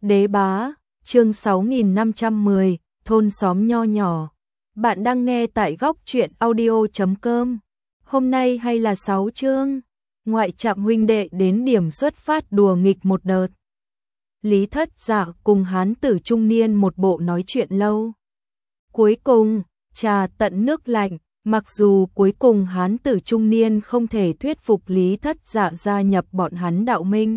Đế bá, chương 6510, thôn xóm nho nhỏ. Bạn đang nghe tại góc truyện audio.com. Hôm nay hay là 6 chương, ngoại trạm huynh đệ đến điểm xuất phát đùa nghịch một đợt. Lý Thất Dạ cùng hán tử trung niên một bộ nói chuyện lâu. Cuối cùng, trà tận nước lạnh, mặc dù cuối cùng hán tử trung niên không thể thuyết phục Lý Thất Dạ gia nhập bọn hắn đạo minh.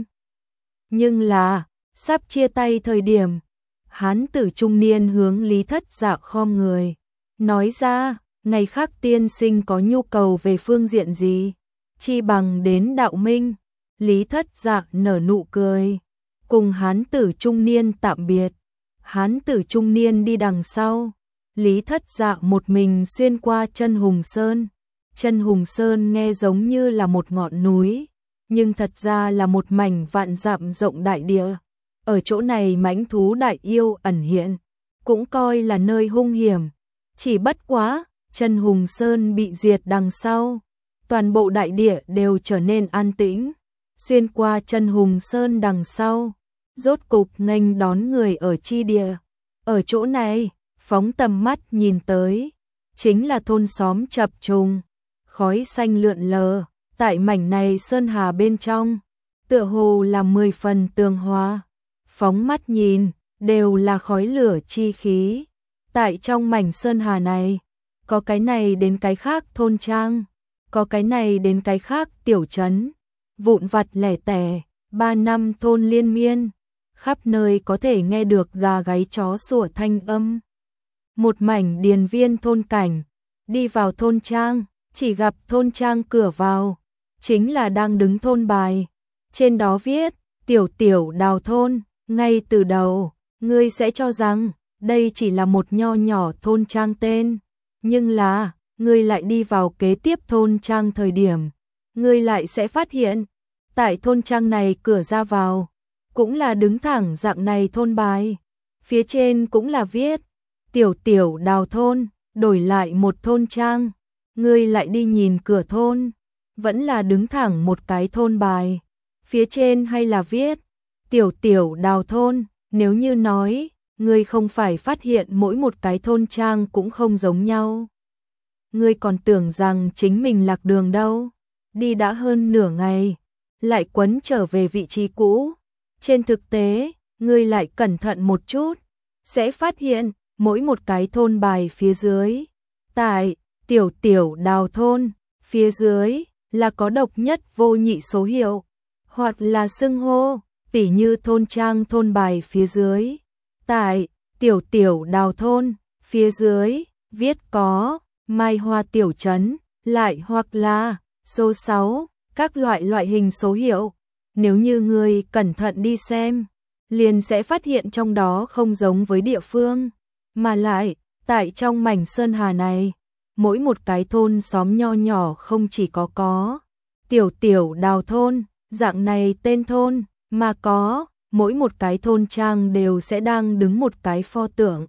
Nhưng là, sắp chia tay thời điểm, hán tử trung niên hướng Lý Thất Dạ khom người, nói ra, ngày khác tiên sinh có nhu cầu về phương diện gì, chi bằng đến đạo minh. Lý Thất Dạ nở nụ cười, cùng hán tử trung niên tạm biệt. Hán tử trung niên đi đằng sau, Lý Thất Dạ một mình xuyên qua Chân Hùng Sơn. Chân Hùng Sơn nghe giống như là một ngọn núi, nhưng thật ra là một mảnh vạn dặm rộng đại địa. Ở chỗ này mãnh thú đại yêu ẩn hiện, cũng coi là nơi hung hiểm. Chỉ bất quá, Chân Hùng Sơn bị diệt đằng sau, toàn bộ đại địa đều trở nên an tĩnh. Xuyên qua Chân Hùng Sơn đằng sau, rốt cục nghênh đón người ở chi địa. Ở chỗ này, phóng tầm mắt nhìn tới, chính là thôn xóm chập trùng, khói xanh lượn lờ. Tại mảnh này sơn hà bên trong, tựa hồ là 10 phần tường hòa, phóng mắt nhìn, đều là khói lửa chi khí. Tại trong mảnh sơn hà này, có cái này đến cái khác thôn trang, có cái này đến cái khác tiểu trấn, vụn vặt lẻ tẻ, 3 năm thôn liên miên, khắp nơi có thể nghe được gà gáy chó sủa thanh âm. Một mảnh điền viên thôn cảnh, đi vào thôn trang, chỉ gặp thôn trang cửa vào chính là đang đứng thôn bài, trên đó viết, tiểu tiểu đào thôn. Ngay từ đầu, ngươi sẽ cho rằng, đây chỉ là một nho nhỏ thôn trang tên, nhưng là, ngươi lại đi vào kế tiếp thôn trang thời điểm, ngươi lại sẽ phát hiện, tại thôn trang này cửa ra vào, cũng là đứng thẳng dạng này thôn bài, phía trên cũng là viết, tiểu tiểu đào thôn, đổi lại một thôn trang, ngươi lại đi nhìn cửa thôn, vẫn là đứng thẳng một cái thôn bài, phía trên hay là viết, tiểu tiểu đào thôn. Nếu như nói, ngươi không phải phát hiện mỗi một cái thôn trang cũng không giống nhau. Ngươi còn tưởng rằng chính mình lạc đường đâu, đi đã hơn nửa ngày, lại quấn trở về vị trí cũ. Trên thực tế, ngươi lại cẩn thận một chút, sẽ phát hiện, mỗi một cái thôn bài phía dưới, tại tiểu tiểu đào thôn, phía dưới, là có độc nhất vô nhị số hiệu, hoặc là xưng hô, tỉ như thôn trang thôn bài phía dưới. Tại tiểu tiểu đào thôn, phía dưới, viết có Mai Hoa tiểu trấn, lại hoặc là số 6, các loại hình số hiệu. Nếu như người cẩn thận đi xem, liền sẽ phát hiện trong đó không giống với địa phương, mà lại, tại trong mảnh sơn hà này, mỗi một cái thôn xóm nho nhỏ không chỉ có tiểu tiểu đào thôn, dạng này tên thôn, mà có, mỗi một cái thôn trang đều sẽ đang đứng một cái pho tượng.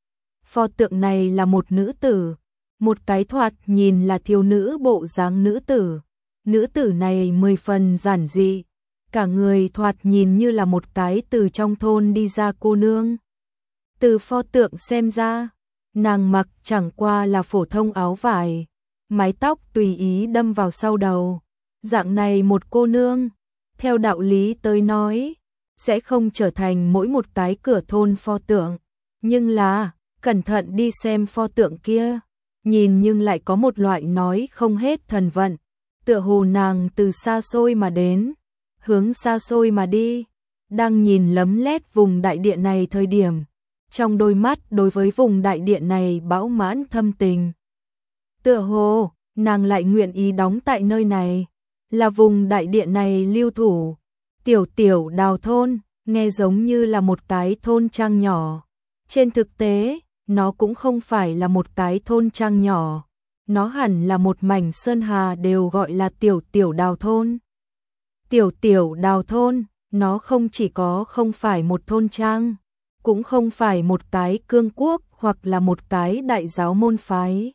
Pho tượng này là một nữ tử, một cái thoạt nhìn là thiếu nữ bộ dáng nữ tử. Nữ tử này 10 phần giản dị, cả người thoạt nhìn như là một cái từ trong thôn đi ra cô nương. Từ pho tượng xem ra, nàng mặc chẳng qua là phổ thông áo vải, mái tóc tùy ý đâm vào sau đầu. Dạng này một cô nương, theo đạo lý tới nói, sẽ không trở thành mỗi một cái cửa thôn pho tượng. Nhưng là, cẩn thận đi xem pho tượng kia, nhìn nhưng lại có một loại nói không hết thần vận. Tựa hồ nàng từ xa xôi mà đến, hướng xa xôi mà đi, đang nhìn lấm lét vùng đại địa này thời điểm. Trong đôi mắt đối với vùng đại địa này bão mãn thâm tình. Tựa hồ, nàng lại nguyện ý đóng tại nơi này, là vùng đại địa này lưu thủ. Tiểu tiểu đào thôn, nghe giống như là một cái thôn trang nhỏ. Trên thực tế, nó cũng không phải là một cái thôn trang nhỏ. Nó hẳn là một mảnh sơn hà đều gọi là tiểu tiểu đào thôn. Tiểu tiểu đào thôn, nó không chỉ không phải một thôn trang, cũng không phải một cái cương quốc hoặc là một cái đại giáo môn phái.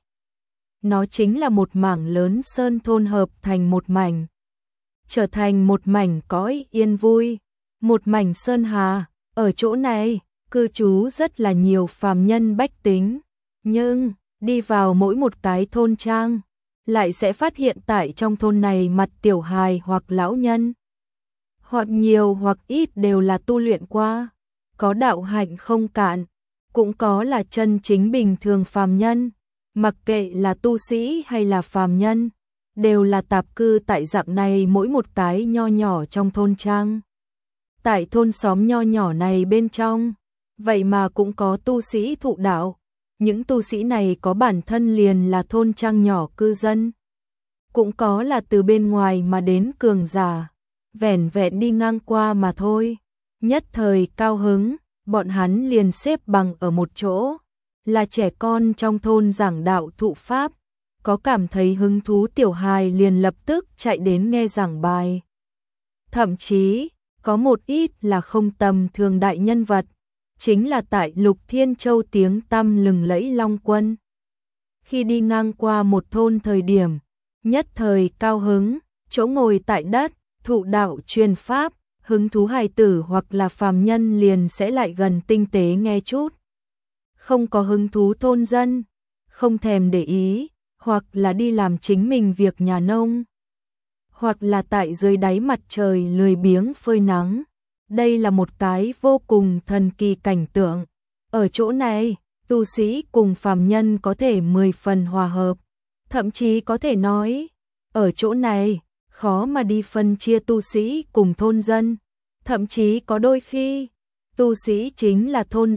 Nó chính là một mảng lớn sơn thôn hợp thành một mảnh, trở thành một mảnh cõi yên vui, một mảnh sơn hà, Ở chỗ này, cư trú rất là nhiều phàm nhân bách tính, nhưng đi vào mỗi một cái thôn trang, lại sẽ phát hiện tại trong thôn này mặt tiểu hài hoặc lão nhân, hoặc nhiều hoặc ít đều là tu luyện qua, có đạo hạnh không cạn, cũng có là chân chính bình thường phàm nhân, mặc kệ là tu sĩ hay là phàm nhân, đều là tạp cư tại dạng này mỗi một cái nho nhỏ trong thôn trang. Tại thôn xóm nho nhỏ này bên trong, vậy mà cũng có tu sĩ thụ đạo, những tu sĩ này có bản thân liền là thôn trang nhỏ cư dân, cũng có là từ bên ngoài mà đến cường giả, vẻn vẹn đi ngang qua mà thôi. Nhất thời cao hứng, bọn hắn liền xếp bằng ở một chỗ, là trẻ con trong thôn giảng đạo thụ pháp, có cảm thấy hứng thú tiểu hài liền lập tức chạy đến nghe giảng bài. Thậm chí, có một ít là không tầm thường đại nhân vật, chính là tại Lục Thiên Châu tiếng tăm lừng lẫy Long Quân. Khi đi ngang qua một thôn thời điểm, nhất thời cao hứng, chỗ ngồi tại đất, thụ đạo truyền pháp, hứng thú hài tử hoặc là phàm nhân liền sẽ lại gần tinh tế nghe chút. Không có hứng thú thôn dân, không thèm để ý, hoặc là đi làm chính mình việc nhà nông, hoặc là tại dưới đáy mặt trời lười biếng phơi nắng. Đây là một cái vô cùng thần kỳ cảnh tượng. Ở chỗ này, tu sĩ cùng phàm nhân có thể 10 phần hòa hợp, thậm chí có thể nói, ở chỗ này, khó mà đi phân chia tu sĩ cùng thôn dân, thậm chí có đôi khi, tu sĩ chính là thôn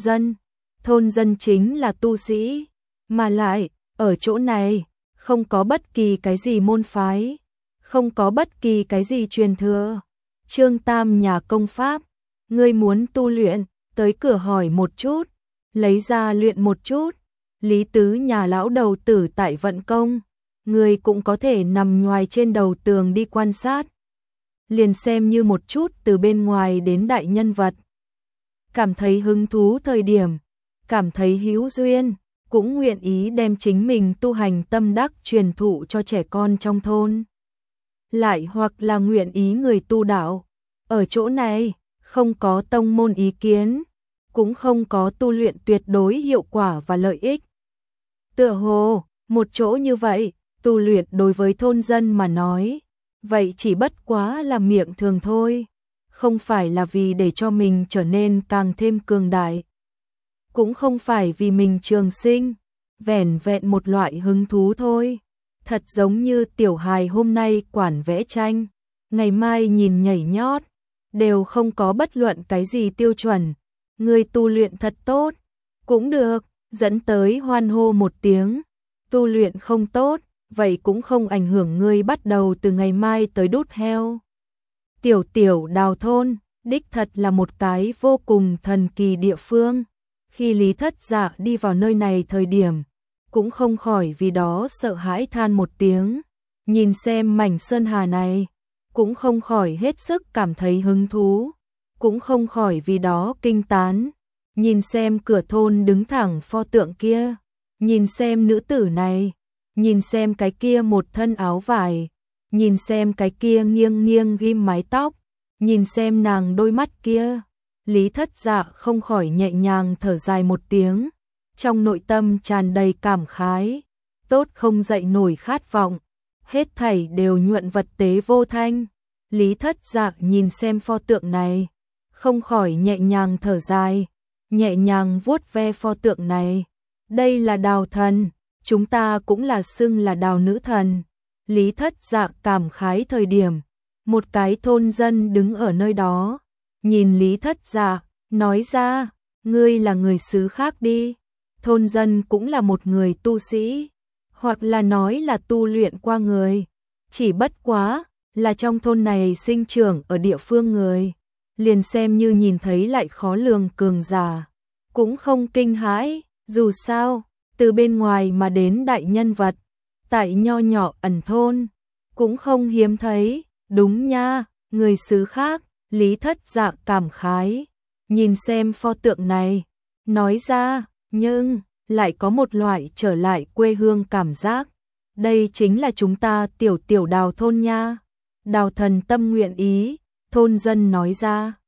dân chính là tu sĩ, mà lại, ở chỗ này, không có bất kỳ cái gì môn phái, không có bất kỳ cái gì truyền thừa. Trương Tam nhà công pháp, ngươi muốn tu luyện, tới cửa hỏi một chút, lấy ra luyện một chút. Lý Tứ nhà lão đầu tử tại vận công, ngươi cũng có thể nằm ngoài trên đầu tường đi quan sát, liền xem như một chút từ bên ngoài đến đại nhân vật. Cảm thấy hứng thú thời điểm, cảm thấy hữu duyên, cũng nguyện ý đem chính mình tu hành tâm đắc truyền thụ cho trẻ con trong thôn. Lại hoặc là nguyện ý người tu đạo, ở chỗ này, không có tông môn ý kiến, cũng không có tu luyện tuyệt đối hiệu quả và lợi ích. Tựa hồ, một chỗ như vậy, tu luyện đối với thôn dân mà nói, vậy chỉ bất quá là miệng thường thôi, không phải là vì để cho mình trở nên càng thêm cường đại, cũng không phải vì mình trường sinh, vẻn vẹn một loại hứng thú thôi. Thật giống như tiểu hài hôm nay quản vẽ tranh, ngày mai nhìn nhảy nhót, đều không có bất luận cái gì tiêu chuẩn. Người tu luyện thật tốt, cũng được, dẫn tới hoan hô một tiếng. Tu luyện không tốt, vậy cũng không ảnh hưởng ngươi bắt đầu từ ngày mai tới đút heo. Tiểu Đào thôn, đích thật là một cái vô cùng thần kỳ địa phương. Khi Lý Thất Dạ đi vào nơi này thời điểm, cũng không khỏi vì đó sợ hãi than một tiếng, nhìn xem mảnh sơn hà này, cũng không khỏi hết sức cảm thấy hứng thú, cũng không khỏi vì đó kinh tán, nhìn xem cửa thôn đứng thẳng pho tượng kia, nhìn xem nữ tử này, nhìn xem cái kia một thân áo vải, nhìn xem cái kia nghiêng nghiêng ghim mái tóc, nhìn xem nàng đôi mắt kia, Lý Thất Dạ không khỏi nhẹ nhàng thở dài một tiếng. Trong nội tâm tràn đầy cảm khái, tốt không dậy nổi khát vọng, hết thảy đều nhuận vật tế vô thanh. Lý Thất Dạ nhìn xem pho tượng này, không khỏi nhẹ nhàng thở dài, nhẹ nhàng vuốt ve pho tượng này. Đây là Đào thần, chúng ta cũng là xưng là Đào nữ thần. Lý Thất Dạ cảm khái thời điểm, một cái thôn dân đứng ở nơi đó, nhìn Lý Thất Dạ, nói ra, ngươi là người xứ khác đi. Thôn dân cũng là một người tu sĩ, hoặc là nói là tu luyện qua người, chỉ bất quá là trong thôn này sinh trưởng ở địa phương người, liền xem như nhìn thấy lại khó lường cường giả, cũng không kinh hãi, dù sao, từ bên ngoài mà đến đại nhân vật, tại nho nhỏ ẩn thôn, cũng không hiếm thấy, đúng nha, người xứ khác. Lý Thất Dạ cảm khái, nhìn xem pho tượng này, nói ra, nhưng lại có một loại trở lại quê hương cảm giác. Đây chính là chúng ta tiểu Đào thôn nha. Đào thần tâm nguyện ý, thôn dân nói ra.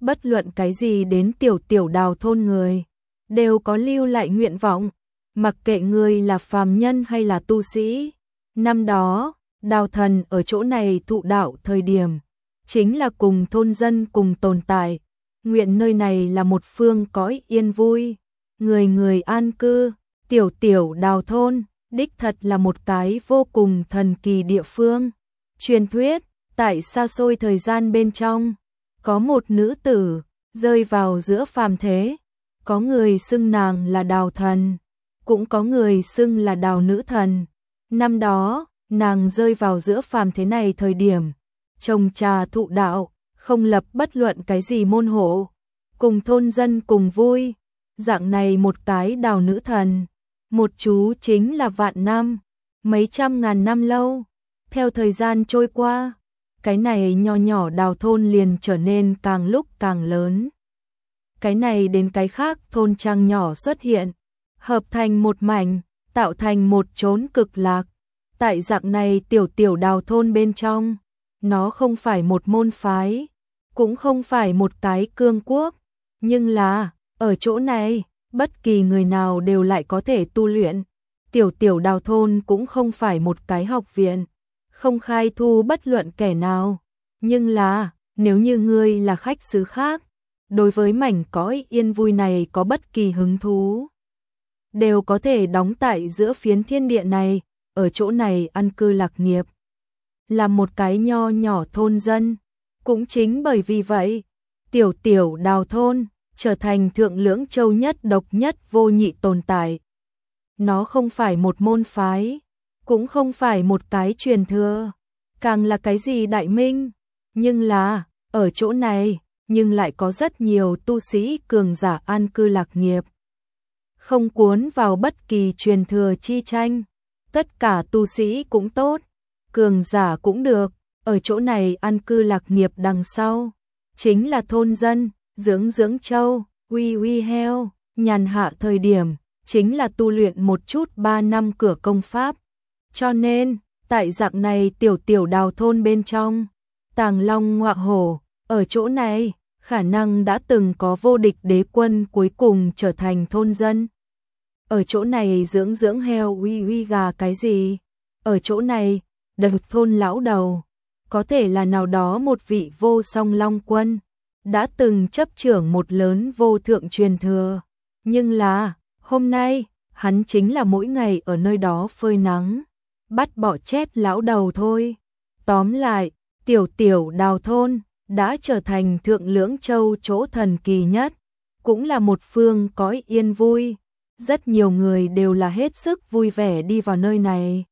bất luận cái gì đến tiểu tiểu Đào thôn người, đều có lưu lại nguyện vọng, mặc kệ người là phàm nhân hay là tu sĩ. Năm đó, Đào thần ở chỗ này thụ đạo thời điểm, chính là cùng thôn dân cùng tồn tại, nguyện nơi này là một phương cõi yên vui, người người an cư. Tiểu tiểu Đào thôn, đích thật là một cái vô cùng thần kỳ địa phương. Truyền thuyết, tại xa xôi thời gian bên trong, có một nữ tử rơi vào giữa phàm thế, có người xưng nàng là Đào thần, cũng có người xưng là Đào nữ thần. Năm đó, nàng rơi vào giữa phàm thế này thời điểm, trồng trà thụ đạo, không lập bất luận cái gì môn hộ, cùng thôn dân cùng vui. Dạng này một cái Đào nữ thần, một chú chính là vạn năm, mấy trăm ngàn năm lâu. Theo thời gian trôi qua, cái này nho nhỏ Đào thôn liền trở nên càng lúc càng lớn. Cái này đến cái khác thôn trang nhỏ xuất hiện, hợp thành một mảnh, tạo thành một chốn cực lạc. Tại dạng này tiểu tiểu Đào thôn bên trong, nó không phải một môn phái, cũng không phải một cái cương quốc, nhưng là, ở chỗ này, bất kỳ người nào đều lại có thể tu luyện. Tiểu tiểu Đào thôn cũng không phải một cái học viện, không khai thu bất luận kẻ nào, nhưng là, nếu như ngươi là khách xứ khác, đối với mảnh cõi yên vui này có bất kỳ hứng thú, đều có thể đóng tại giữa phiến thiên địa này, ở chỗ này an cư lạc nghiệp. Là một cái nho nhỏ thôn dân, cũng chính bởi vì vậy, tiểu tiểu Đào thôn trở thành Thượng Lưỡng Châu nhất độc nhất vô nhị tồn tại. Nó không phải một môn phái, cũng không phải một cái truyền thừa, càng là cái gì đại minh, nhưng là, ở chỗ này, nhưng lại có rất nhiều tu sĩ cường giả an cư lạc nghiệp. Không cuốn vào bất kỳ truyền thừa chi tranh, tất cả tu sĩ cũng tốt, cường giả cũng được, ở chỗ này an cư lạc nghiệp đằng sau, chính là thôn dân, dưỡng trâu, uy heo, nhàn hạ thời điểm, chính là tu luyện một chút 3 năm cửa công pháp. Cho nên, tại dạng này tiểu tiểu Đào thôn bên trong, tàng long ngọa hổ, ở chỗ này, khả năng đã từng có vô địch đế quân cuối cùng trở thành thôn dân. Ở chỗ này dưỡng heo uy gà cái gì? Ở chỗ này, đợt thôn lão đầu, có thể là nào đó một vị vô song long quân, đã từng chấp trưởng một lớn vô thượng truyền thừa. Nhưng là, hôm nay, hắn chính là mỗi ngày ở nơi đó phơi nắng, bắt bỏ chết lão đầu thôi. Tóm lại, tiểu tiểu Đào thôn đã trở thành Thượng Lưỡng Châu chỗ thần kỳ nhất, cũng là một phương cõi yên vui. Rất nhiều người đều là hết sức vui vẻ đi vào nơi này.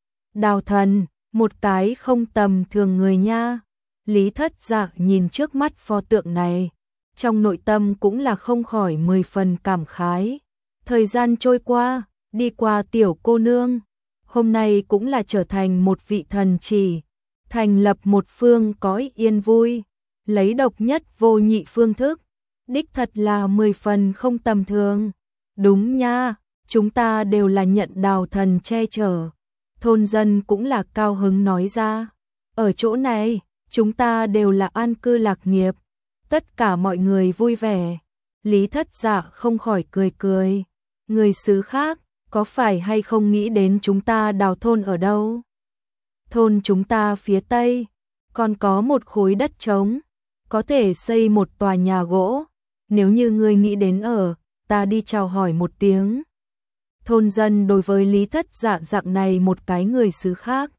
Đào thần, một cái không tầm thường người nha. Lý Thất Dạ nhìn trước mắt pho tượng này, trong nội tâm cũng là không khỏi 10 phần cảm khái. Thời gian trôi qua, đi qua tiểu cô nương, hôm nay cũng là trở thành một vị thần chỉ, thành lập một phương cõi yên vui, lấy độc nhất vô nhị phương thức, đích thật là 10 phần không tầm thường. Đúng nha, chúng ta đều là nhận Đào thần che chở. Thôn dân cũng là cao hứng nói ra, ở chỗ này, chúng ta đều là an cư lạc nghiệp, tất cả mọi người vui vẻ. Lý Thất Dạ không khỏi cười cười, người xứ khác, có phải hay không nghĩ đến chúng ta Đào thôn ở đâu? Thôn chúng ta phía tây, còn có một khối đất trống, có thể xây một tòa nhà gỗ, nếu như người nghĩ đến ở, ta đi chào hỏi một tiếng. Thôn dân đối với Lý Thất Dạ dạng này một cái người xứ khác,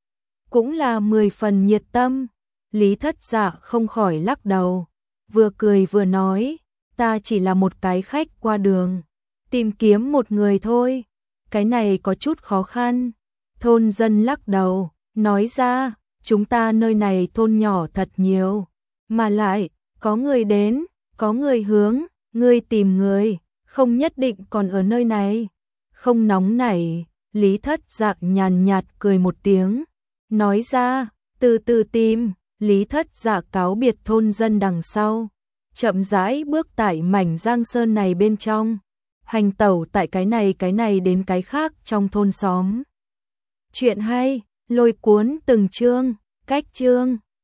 cũng là 10 phần nhiệt tâm. Lý Thất Dạ không khỏi lắc đầu, vừa cười vừa nói, ta chỉ là một cái khách qua đường, tìm kiếm một người thôi, cái này có chút khó khăn. Thôn dân lắc đầu, nói ra, chúng ta nơi này thôn nhỏ thật nhiều, mà lại, có người đến, có người hướng, ngươi tìm người, không nhất định còn ở nơi này. Không nóng nảy, Lý Thất Dạ nhàn nhạt cười một tiếng, nói ra, từ từ tìm. Lý Thất Dạ cáo biệt thôn dân đằng sau, chậm rãi bước tại mảnh giang sơn này bên trong, hành tẩu tại cái này đến cái khác trong thôn xóm. Chuyện hay, lôi cuốn từng chương, cách chương.